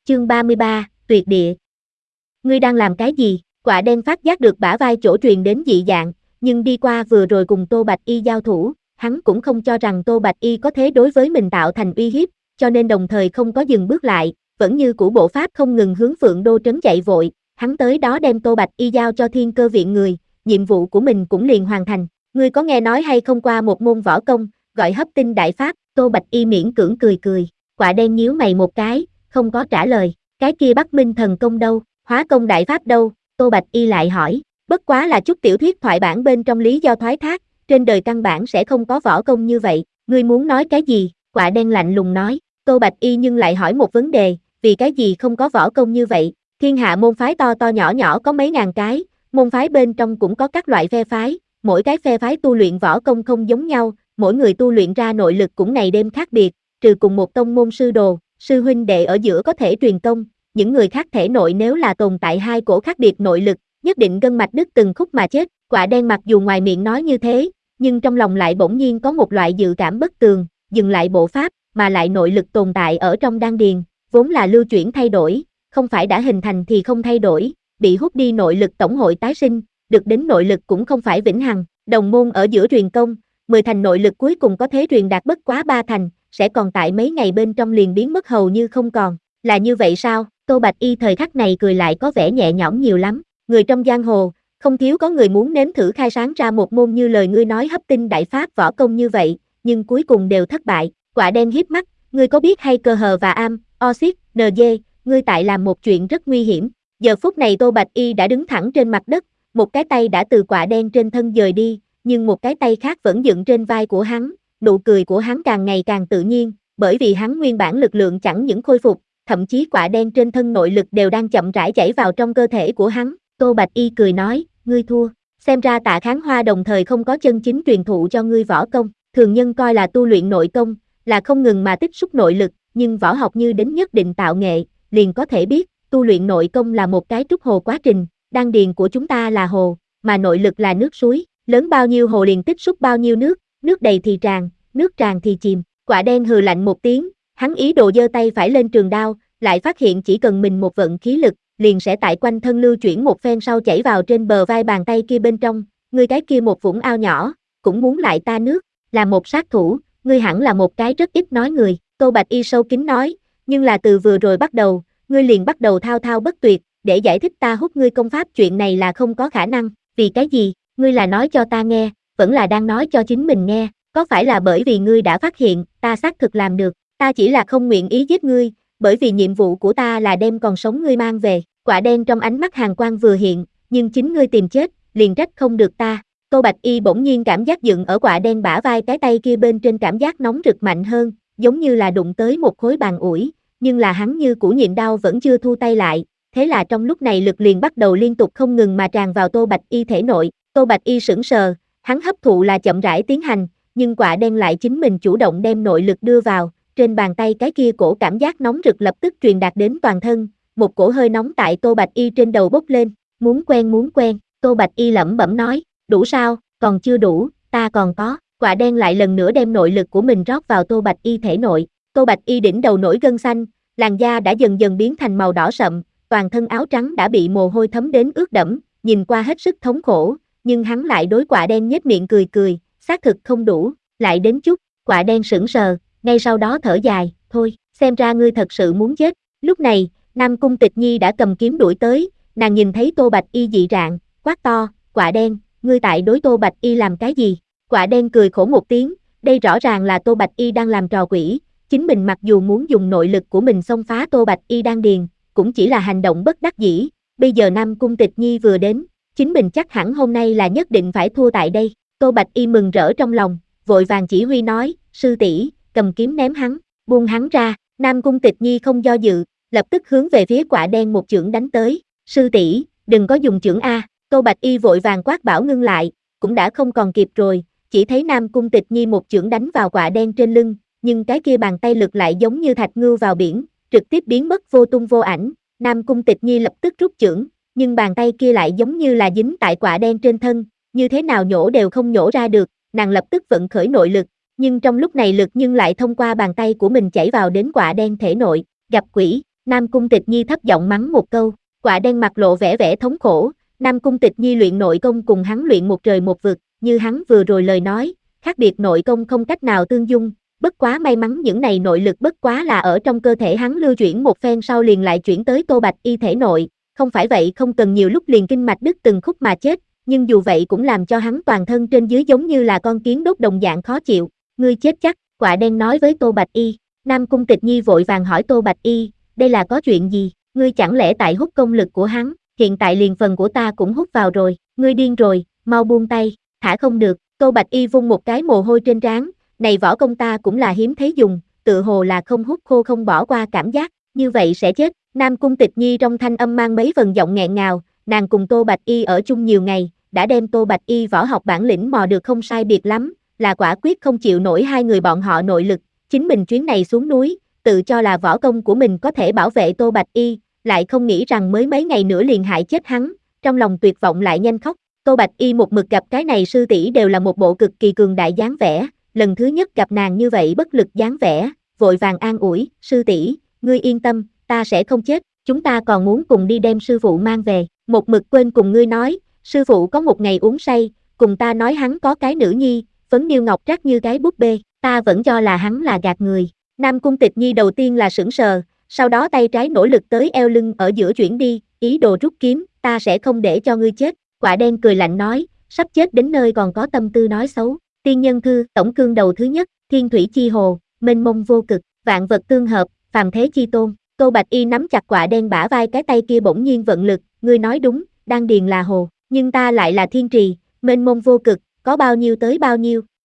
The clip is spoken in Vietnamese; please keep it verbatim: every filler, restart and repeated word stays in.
Chương ba mươi ba, tuyệt địa. Ngươi đang làm cái gì? Quạ đen phát giác được bả vai chỗ truyền đến dị dạng, nhưng đi qua vừa rồi cùng Tô Bạch Y giao thủ, hắn cũng không cho rằng Tô Bạch Y có thế đối với mình tạo thành uy hiếp, cho nên đồng thời không có dừng bước lại, vẫn như cũ bộ pháp không ngừng hướng Phượng Đô trấn chạy vội, hắn tới đó đem Tô Bạch Y giao cho Thiên Cơ viện người, nhiệm vụ của mình cũng liền hoàn thành. Ngươi có nghe nói hay không qua một môn võ công, gọi hấp tinh đại pháp? Tô Bạch Y miễn cưỡng cười cười, quạ đen nhíu mày một cái, không có trả lời. Cái kia Bắc Minh thần công đâu, hóa công đại pháp đâu? Tô Bạch Y lại hỏi, bất quá là chút tiểu thuyết thoại bản bên trong lý do thoái thác, trên đời căn bản sẽ không có võ công như vậy, ngươi muốn nói cái gì? Quạ đen lạnh lùng nói. Tô Bạch Y nhưng lại hỏi một vấn đề, vì cái gì không có võ công như vậy? Thiên hạ môn phái to to nhỏ nhỏ có mấy ngàn cái, môn phái bên trong cũng có các loại phe phái, mỗi cái phe phái tu luyện võ công không giống nhau, mỗi người tu luyện ra nội lực cũng ngày đêm khác biệt, trừ cùng một tông môn sư đồ, sư huynh đệ ở giữa có thể truyền công, những người khác thể nội nếu là tồn tại hai cổ khác biệt nội lực, nhất định gân mạch đứt từng khúc mà chết. Quạ đen mặc dù ngoài miệng nói như thế, nhưng trong lòng lại bỗng nhiên có một loại dự cảm bất tường, dừng lại bộ pháp, mà lại nội lực tồn tại ở trong đan điền, vốn là lưu chuyển thay đổi, không phải đã hình thành thì không thay đổi, bị hút đi nội lực tổng hội tái sinh, được đến nội lực cũng không phải vĩnh hằng, đồng môn ở giữa truyền công, mười thành nội lực cuối cùng có thế truyền đạt bất quá ba thành, sẽ còn tại mấy ngày bên trong liền biến mất hầu như không còn, là như vậy sao? Tô Bạch Y thời khắc này cười lại có vẻ nhẹ nhõm nhiều lắm, người trong giang hồ, không thiếu có người muốn nếm thử khai sáng ra một môn như lời ngươi nói hấp tinh đại pháp võ công như vậy, nhưng cuối cùng đều thất bại. Quạ đen hiếp mắt, ngươi có biết hay cơ hờ và am, oxit, en giê, ngươi tại làm một chuyện rất nguy hiểm. Giờ phút này Tô Bạch Y đã đứng thẳng trên mặt đất, một cái tay đã từ quạ đen trên thân dời đi, nhưng một cái tay khác vẫn dựng trên vai của hắn, nụ cười của hắn càng ngày càng tự nhiên, bởi vì hắn nguyên bản lực lượng chẳng những khôi phục, thậm chí quạ đen trên thân nội lực đều đang chậm rãi chảy vào trong cơ thể của hắn. Tô Bạch Y cười nói, ngươi thua, xem ra Tạ Kháng Hoa đồng thời không có chân chính truyền thụ cho ngươi võ công, thường nhân coi là tu luyện nội công, là không ngừng mà tích xúc nội lực, nhưng võ học như đến nhất định tạo nghệ, liền có thể biết, tu luyện nội công là một cái trúc hồ quá trình, đan điền của chúng ta là hồ, mà nội lực là nước suối, lớn bao nhiêu hồ liền tích xúc bao nhiêu nước, nước đầy thì tràn, nước tràn thì chìm. Quạ đen hừ lạnh một tiếng, hắn ý đồ giơ tay phải lên trường đao, lại phát hiện chỉ cần mình một vận khí lực, liền sẽ tại quanh thân lưu chuyển một phen sau chảy vào trên bờ vai bàn tay kia bên trong, ngươi cái kia một vũng ao nhỏ, cũng muốn lại ta nước, là một sát thủ, ngươi hẳn là một cái rất ít nói người. Tô Bạch Y sâu kín nói, nhưng là từ vừa rồi bắt đầu, ngươi liền bắt đầu thao thao bất tuyệt, để giải thích ta hút ngươi công pháp chuyện này là không có khả năng, vì cái gì, ngươi là nói cho ta nghe, vẫn là đang nói cho chính mình nghe, có phải là bởi vì ngươi đã phát hiện, ta xác thực làm được, ta chỉ là không nguyện ý giết ngươi, bởi vì nhiệm vụ của ta là đem còn sống ngươi mang về. Quạ đen trong ánh mắt hàn quang vừa hiện, nhưng chính ngươi tìm chết, liền trách không được ta. Tô Bạch Y bỗng nhiên cảm giác dựng ở quạ đen bả vai cái tay kia bên trên cảm giác nóng rực mạnh hơn, giống như là đụng tới một khối bàn ủi, nhưng là hắn như cũ nhịn đau vẫn chưa thu tay lại, thế là trong lúc này lực liền bắt đầu liên tục không ngừng mà tràn vào Tô Bạch Y thể nội. Tô Bạch Y sững sờ, hắn hấp thụ là chậm rãi tiến hành, nhưng quạ đen lại chính mình chủ động đem nội lực đưa vào, trên bàn tay cái kia cổ cảm giác nóng rực lập tức truyền đạt đến toàn thân, một cổ hơi nóng tại Tô Bạch Y trên đầu bốc lên, muốn quen muốn quen, Tô Bạch Y lẩm bẩm nói, đủ sao, còn chưa đủ, ta còn có. Quạ đen lại lần nữa đem nội lực của mình rót vào Tô Bạch Y thể nội, Tô Bạch Y đỉnh đầu nổi gân xanh, làn da đã dần dần biến thành màu đỏ sậm, toàn thân áo trắng đã bị mồ hôi thấm đến ướt đẫm, nhìn qua hết sức thống khổ, nhưng hắn lại đối quạ đen nhếch miệng cười cười, xác thực không đủ, lại đến chút. Quạ đen sững sờ, ngay sau đó thở dài, thôi, xem ra ngươi thật sự muốn chết. Lúc này, Nam Cung Tịch Nhi đã cầm kiếm đuổi tới, nàng nhìn thấy Tô Bạch Y dị trạng, quát to, quạ đen, ngươi tại đối Tô Bạch Y làm cái gì? Quạ đen cười khổ một tiếng, đây rõ ràng là Tô Bạch Y đang làm trò quỷ, chính mình mặc dù muốn dùng nội lực của mình xông phá Tô Bạch Y đan điền, cũng chỉ là hành động bất đắc dĩ, bây giờ Nam Cung Tịch Nhi vừa đến, chính mình chắc hẳn hôm nay là nhất định phải thua tại đây. Tô Bạch Y mừng rỡ trong lòng, vội vàng chỉ huy nói, sư tỷ, cầm kiếm ném hắn, buông hắn ra. Nam Cung Tịch Nhi không do dự, lập tức hướng về phía quạ đen một chưởng đánh tới. Sư tỷ, đừng có dùng chưởng a. Tô Bạch Y vội vàng quát bảo ngưng lại, cũng đã không còn kịp rồi, chỉ thấy Nam Cung Tịch Nhi một chưởng đánh vào quạ đen trên lưng, nhưng cái kia bàn tay lực lại giống như thạch ngưu vào biển, trực tiếp biến mất vô tung vô ảnh. Nam Cung Tịch Nhi lập tức rút chưởng, nhưng bàn tay kia lại giống như là dính tại quạ đen trên thân, như thế nào nhổ đều không nhổ ra được, nàng lập tức vận khởi nội lực, nhưng trong lúc này lực nhưng lại thông qua bàn tay của mình chảy vào đến quạ đen thể nội. Gặp quỷ, Nam Cung Tịch Nhi thấp giọng mắng một câu, Quạ Đen mặt lộ vẻ vẻ thống khổ, Nam Cung Tịch Nhi luyện nội công cùng hắn luyện một trời một vực, như hắn vừa rồi lời nói, khác biệt nội công không cách nào tương dung, bất quá may mắn những này nội lực bất quá là ở trong cơ thể hắn lưu chuyển một phen sau liền lại chuyển tới Tô Bạch Y thể nội, không phải vậy không cần nhiều lúc liền kinh mạch đứt từng khúc mà chết, nhưng dù vậy cũng làm cho hắn toàn thân trên dưới giống như là con kiến đốt đồng dạng khó chịu, ngươi chết chắc, Quạ Đen nói với Tô Bạch Y. Nam Cung Tịch Nhi vội vàng hỏi Tô Bạch Y, đây là có chuyện gì, ngươi chẳng lẽ tại hút công lực của hắn, hiện tại liền phần của ta cũng hút vào rồi, ngươi điên rồi, mau buông tay, thả không được, Tô Bạch Y vung một cái mồ hôi trên trán, này võ công ta cũng là hiếm thấy dùng, tự hồ là không hút khô không bỏ qua cảm giác, như vậy sẽ chết, Nam Cung Tịch Nhi trong thanh âm mang mấy phần giọng nghẹn ngào, nàng cùng Tô Bạch Y ở chung nhiều ngày, đã đem Tô Bạch Y võ học bản lĩnh mò được không sai biệt lắm, là quả quyết không chịu nổi hai người bọn họ nội lực, chính mình chuyến này xuống núi, tự cho là võ công của mình có thể bảo vệ Tô Bạch Y, lại không nghĩ rằng mới mấy ngày nữa liền hại chết hắn, trong lòng tuyệt vọng lại nhanh khóc, Tô Bạch Y một mực gặp cái này sư tỷ đều là một bộ cực kỳ cường đại dáng vẻ, lần thứ nhất gặp nàng như vậy bất lực dáng vẻ, vội vàng an ủi, sư tỷ, ngươi yên tâm, ta sẽ không chết, chúng ta còn muốn cùng đi đem sư phụ mang về, một mực quên cùng ngươi nói, sư phụ có một ngày uống say, cùng ta nói hắn có cái nữ nhi, phấn điêu ngọc trác như cái búp bê, ta vẫn cho là hắn là gạt người. Nam Cung Tịch Nhi đầu tiên là sững sờ, sau đó tay trái nỗ lực tới eo lưng ở giữa chuyển đi, ý đồ rút kiếm, ta sẽ không để cho ngươi chết, Quạ Đen cười lạnh nói, sắp chết đến nơi còn có tâm tư nói xấu, tiên nhân thư, tổng cương đầu thứ nhất, thiên thủy chi hồ, mênh mông vô cực, vạn vật tương hợp, phàm thế chi tôn, Tô Bạch Y nắm chặt Quạ Đen bả vai cái tay kia bỗng nhiên vận lực, ngươi nói đúng, đan điền là hồ, nhưng ta lại là thiên trì, mênh mông vô cực, có bao nhiêu tới bao nhiêu,